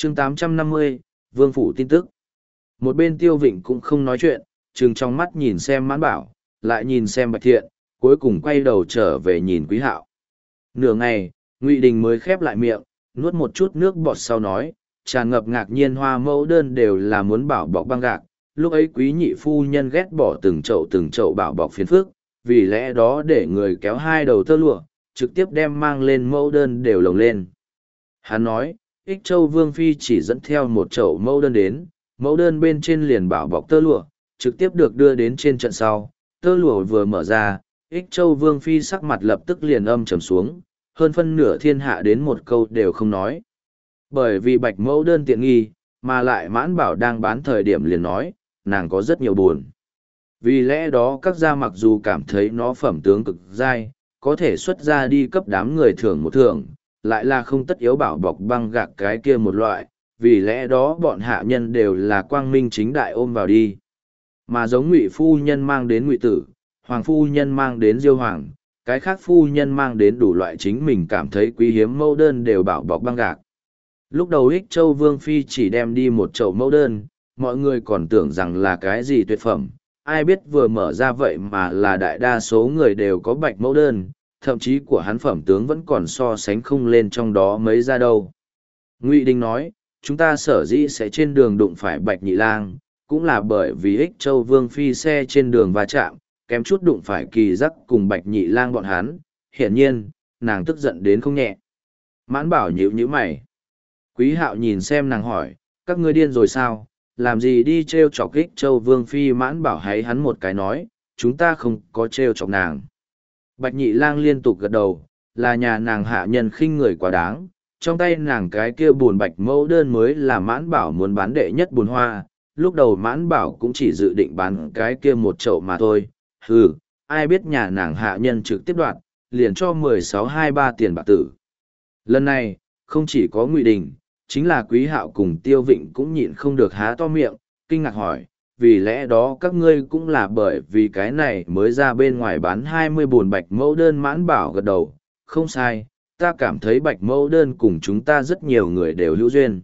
chương 850, Vương Phủ tin tức. Một bên Tiêu Vịnh cũng không nói chuyện, trừng trong mắt nhìn xem Mãn Bảo, lại nhìn xem Bạch Thiện, cuối cùng quay đầu trở về nhìn Quý Hạo. Nửa ngày, Ngụy Đình mới khép lại miệng, nuốt một chút nước bọt sau nói, tràn ngập ngạc nhiên hoa mẫu đơn đều là muốn bảo bọc băng gạc. Lúc ấy Quý nhị phu nhân ghét bỏ từng chậu bảo bọc phiền phức, vì lẽ đó để người kéo hai đầu tơ lụa, trực tiếp đem mang lên mẫu đơn đều lồng lên. Hắn nói, Ích Châu Vương Phi chỉ dẫn theo một chậu mẫu đơn đến, mẫu đơn bên trên liền bảo bọc tơ lụa, trực tiếp được đưa đến trên trận sau. Tơ lụa vừa mở ra, Ích Châu Vương Phi sắc mặt lập tức liền âm trầm xuống, hơn phân nửa thiên hạ đến một câu đều không nói. Bởi vì bạch mẫu đơn tiện nghi, mà lại Mãn Bảo đang bán thời điểm liền nói, nàng có rất nhiều buồn. Vì lẽ đó các gia mặc dù cảm thấy nó phẩm tướng cực dai, có thể xuất ra đi cấp đám người thưởng một thưởng, lại là không tất yếu bảo bọc băng gạc cái kia một loại, vì lẽ đó bọn hạ nhân đều là quang minh chính đại ôm vào đi. Mà giống Ngụy phu nhân mang đến Ngụy tử, Hoàng phu nhân mang đến Diêu Hoàng, cái khác phu nhân mang đến đủ loại chính mình cảm thấy quý hiếm mẫu đơn đều bảo bọc băng gạc. Lúc đầu Ích Châu Vương Phi chỉ đem đi một chậu mẫu đơn, mọi người còn tưởng rằng là cái gì tuyệt phẩm, ai biết vừa mở ra vậy mà là đại đa số người đều có bạch mẫu đơn, thậm chí của hắn phẩm tướng vẫn còn so sánh không lên trong đó mấy ra đâu. Ngụy Đình nói, chúng ta sở dĩ sẽ trên đường đụng phải Bạch Nhị Lang, cũng là bởi vì Ích Châu Vương Phi xe trên đường va chạm, kém chút đụng phải Kỳ Giác cùng Bạch Nhị Lang bọn hắn, hiển nhiên, nàng tức giận đến không nhẹ. Mãn Bảo nhíu mày. Quý Hạo nhìn xem nàng hỏi, các ngươi điên rồi sao, làm gì đi trêu chọc Ích Châu Vương Phi? Mãn Bảo háy hắn một cái nói, chúng ta không có trêu chọc nàng. Bạch Nhị Lang liên tục gật đầu, là nhà nàng hạ nhân khinh người quá đáng, trong tay nàng cái kia buồn bạch mẫu đơn mới là Mãn Bảo muốn bán đệ nhất buồn hoa, lúc đầu Mãn Bảo cũng chỉ dự định bán cái kia một chậu mà thôi, hừ, ai biết nhà nàng hạ nhân trực tiếp đoạt, liền cho 16-23 tiền bạc tử. Lần này, không chỉ có Ngụy Đình, chính là Quý Hạo cùng Tiêu Vịnh cũng nhịn không được há to miệng, kinh ngạc hỏi, vì lẽ đó các ngươi cũng là bởi vì cái này mới ra bên ngoài bán 20 buồn bạch mẫu đơn? Mãn Bảo gật đầu, không sai, ta cảm thấy bạch mẫu đơn cùng chúng ta rất nhiều người đều hữu duyên.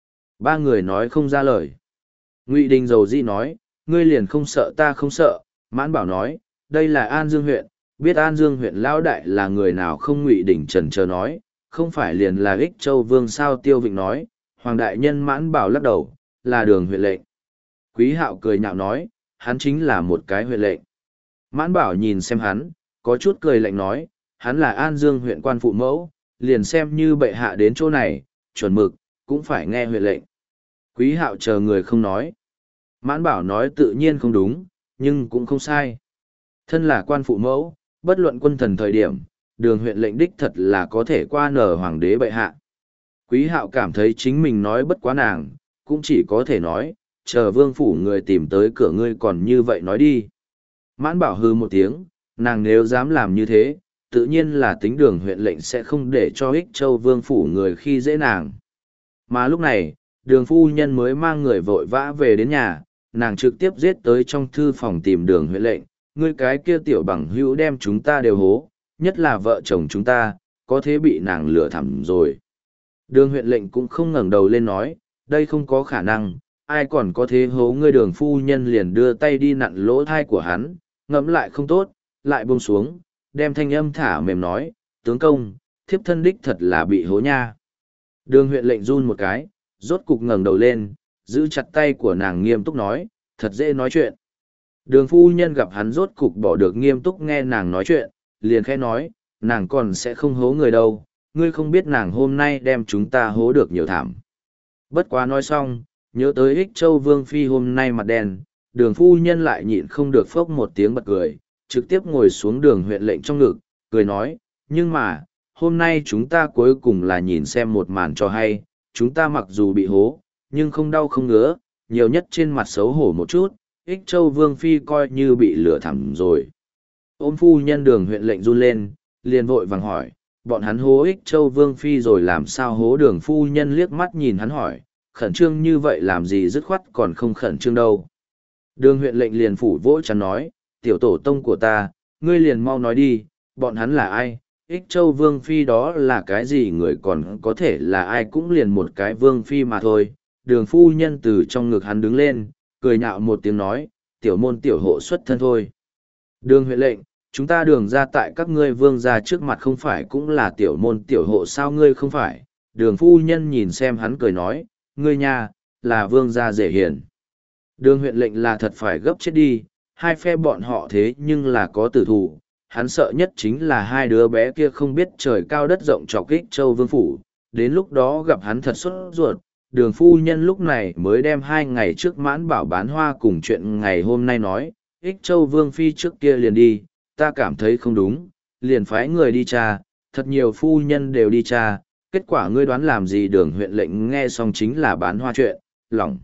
Ba người nói không ra lời. Ngụy Đình dầu dĩ nói, ngươi liền không sợ ta không sợ. Mãn Bảo nói, đây là An Dương huyện, biết An Dương huyện lão đại là người nào không? Ngụy Đình chần chờ nói, không phải liền là Ích Châu Vương sao? Tiêu Vịnh nói, Hoàng đại nhân. Mãn Bảo lắc đầu, là Đường huyện lệnh. Quý Hạo cười nhạo nói, hắn chính là một cái huyện lệnh. Mãn Bảo nhìn xem hắn, có chút cười lạnh nói, hắn là An Dương huyện quan phụ mẫu, liền xem như bệ hạ đến chỗ này, chuẩn mực, cũng phải nghe huyện lệnh. Quý Hạo chờ người không nói. Mãn Bảo nói tự nhiên không đúng, nhưng cũng không sai. Thân là quan phụ mẫu, bất luận quân thần thời điểm, Đường huyện lệnh đích thật là có thể qua nở hoàng đế bệ hạ. Quý Hạo cảm thấy chính mình nói bất quá nàng, cũng chỉ có thể nói, chờ Vương phủ người tìm tới cửa ngươi còn như vậy nói đi. Mãn Bảo hư một tiếng, nàng nếu dám làm như thế, tự nhiên là tính Đường huyện lệnh sẽ không để cho Ích Châu Vương phủ người khi dễ nàng. Mà lúc này, Đường phu nhân mới mang người vội vã về đến nhà, nàng trực tiếp giết tới trong thư phòng tìm Đường huyện lệnh, ngươi cái kia tiểu bằng hữu đem chúng ta đều hố, nhất là vợ chồng chúng ta, có thế bị nàng lừa thẳm rồi. Đường huyện lệnh cũng không ngẩng đầu lên nói, đây không có khả năng, ai còn có thế hố ngươi? Đường phu nhân liền đưa tay đi nặn lỗ thai của hắn, ngẫm lại không tốt, lại buông xuống, đem thanh âm thả mềm nói, tướng công, thiếp thân đích thật là bị hố nha. Đường huyện lệnh run một cái, rốt cục ngẩng đầu lên, giữ chặt tay của nàng nghiêm túc nói, thật dễ nói chuyện. Đường phu nhân gặp hắn rốt cục bỏ được nghiêm túc nghe nàng nói chuyện, liền khẽ nói, nàng còn sẽ không hố người đâu, ngươi không biết nàng hôm nay đem chúng ta hố được nhiều thảm. Bất quá nói xong, nhớ tới Ích Châu Vương Phi hôm nay mặt đen, Đường phu nhân lại nhịn không được phốc một tiếng bật cười, trực tiếp ngồi xuống Đường huyện lệnh trong ngực, cười nói, nhưng mà, hôm nay chúng ta cuối cùng là nhìn xem một màn cho hay, chúng ta mặc dù bị hố, nhưng không đau không ngứa, nhiều nhất trên mặt xấu hổ một chút, Ích Châu Vương Phi coi như bị lửa thẳm rồi. Ôm phu nhân Đường huyện lệnh run lên, liền vội vàng hỏi, bọn hắn hố Ích Châu Vương Phi rồi làm sao hố? Đường phu nhân liếc mắt nhìn hắn hỏi, khẩn trương như vậy làm gì, dứt khoát còn không khẩn trương đâu. Đường huyện lệnh liền phủ vỗ chắn nói, tiểu tổ tông của ta, ngươi liền mau nói đi, bọn hắn là ai, Ích Châu Vương Phi đó là cái gì, người còn có thể là ai, cũng liền một cái Vương Phi mà thôi. Đường phu nhân từ trong ngực hắn đứng lên, cười nhạo một tiếng nói, tiểu môn tiểu hộ xuất thân thôi. Đường huyện lệnh, chúng ta đường ra tại các ngươi vương gia trước mặt không phải cũng là tiểu môn tiểu hộ sao, ngươi không phải. Đường phu nhân nhìn xem hắn cười nói, ngươi nha, là vương gia dễ hiền. Đường huyện lệnh là thật phải gấp chết đi, hai phe bọn họ thế nhưng là có tử thủ, hắn sợ nhất chính là hai đứa bé kia không biết trời cao đất rộng trọc Ích Châu Vương phủ, đến lúc đó gặp hắn thật sốt ruột. Đường phu nhân lúc này mới đem 2 ngày trước Mãn Bảo bán hoa cùng chuyện ngày hôm nay nói, Ích Châu Vương phi trước kia liền đi, ta cảm thấy không đúng, liền phái người đi tra, thật nhiều phu nhân đều đi tra, kết quả ngươi đoán làm gì. Đường huyện lệnh nghe xong chính là bán hoa chuyện, lòng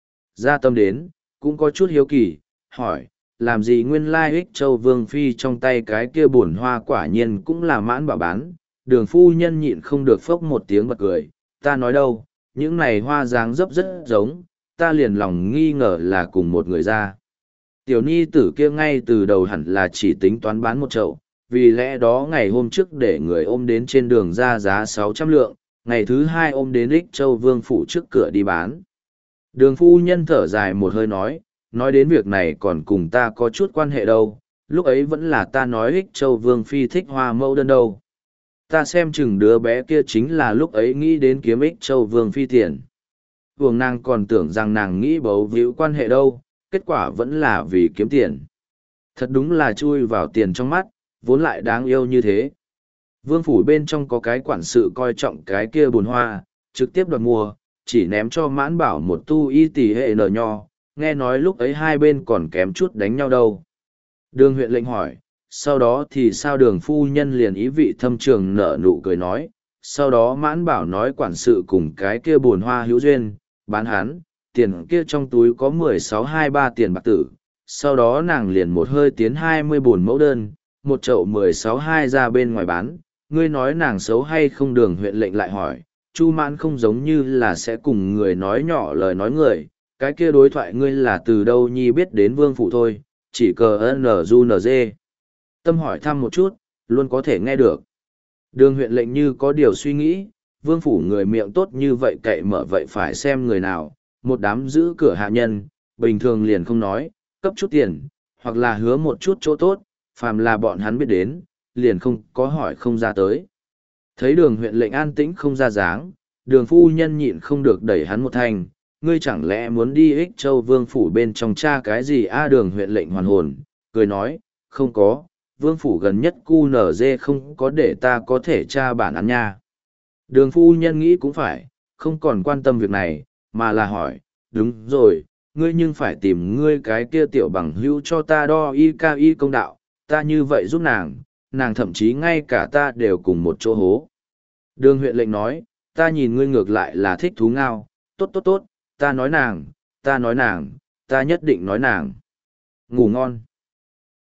ra tâm đến, cũng có chút hiếu kỳ, hỏi, làm gì nguyên lai Ích Châu Vương phi trong tay cái kia bổn hoa quả nhiên cũng là Mãn Bảo bán. Đường phu nhân nhịn không được phốc một tiếng bật cười, ta nói đâu, những này hoa dáng dấp rất giống, ta liền lòng nghi ngờ là cùng một người ra. Tiểu ni tử kia ngay từ đầu hẳn là chỉ tính toán bán một chậu, vì lẽ đó ngày hôm trước để người ôm đến trên đường ra giá 600 lượng, ngày thứ hai ôm đến Ích Châu Vương phủ trước cửa đi bán. Đường phu nhân thở dài một hơi nói đến việc này còn cùng ta có chút quan hệ đâu, lúc ấy vẫn là ta nói Ích Châu Vương phi thích hoa mẫu đơn đâu. Ta xem chừng đứa bé kia chính là lúc ấy nghĩ đến kiếm Ích Châu Vương phi tiền. Vương nàng còn tưởng rằng nàng nghĩ bấu víu quan hệ đâu, kết quả vẫn là vì kiếm tiền. Thật đúng là chui vào tiền trong mắt, vốn lại đáng yêu như thế. Vương phủ bên trong có cái quản sự coi trọng cái kia bồn hoa, trực tiếp đoạt mua, chỉ ném cho Mãn Bảo một tu y tỷ hệ nở nho, nghe nói lúc ấy hai bên còn kém chút đánh nhau đâu. Đường huyện lệnh hỏi, sau đó thì sao? Đường phu nhân liền ý vị thâm trường nở nụ cười nói, sau đó Mãn Bảo nói quản sự cùng cái kia bồn hoa hữu duyên, bán hắn, tiền kia trong túi có 16-23 tiền bạc tử, sau đó nàng liền một hơi tiến 20 bồn mẫu đơn, một chậu 16-2 ra bên ngoài bán. Ngươi nói nàng xấu hay không? Đường huyện lệnh lại hỏi, Chu Mãn không giống như là sẽ cùng người nói nhỏ lời nói người, cái kia đối thoại ngươi là từ đâu nhi biết đến vương phủ thôi, chỉ cờ NG. Tâm hỏi thăm một chút, luôn có thể nghe được. Đường huyện lệnh như có điều suy nghĩ, vương phủ người miệng tốt như vậy cậy mở vậy phải xem người nào, một đám giữ cửa hạ nhân, bình thường liền không nói, cấp chút tiền, hoặc là hứa một chút chỗ tốt, phàm là bọn hắn biết đến, liền không có hỏi không ra tới. Thấy đường huyện lệnh an tĩnh không ra dáng, đường phu nhân nhịn không được đẩy hắn một thanh, ngươi chẳng lẽ muốn đi Ích Châu Vương phủ bên trong tra cái gì a? Đường huyện lệnh hoàn hồn, cười nói, không có, vương phủ gần nhất QNZ không có để ta có thể tra bản án nha. Đường phu nhân nghĩ cũng phải, không còn quan tâm việc này, mà là hỏi, đúng rồi, ngươi nhưng phải tìm ngươi cái kia tiểu bằng hữu cho ta đo y công đạo, ta như vậy giúp nàng, nàng thậm chí ngay cả ta đều cùng một chỗ hố. Đường huyện lệnh nói, ta nhìn ngươi ngược lại là thích thú ngao, tốt, ta nói nàng, ta nhất định nói nàng. Ngủ ngon.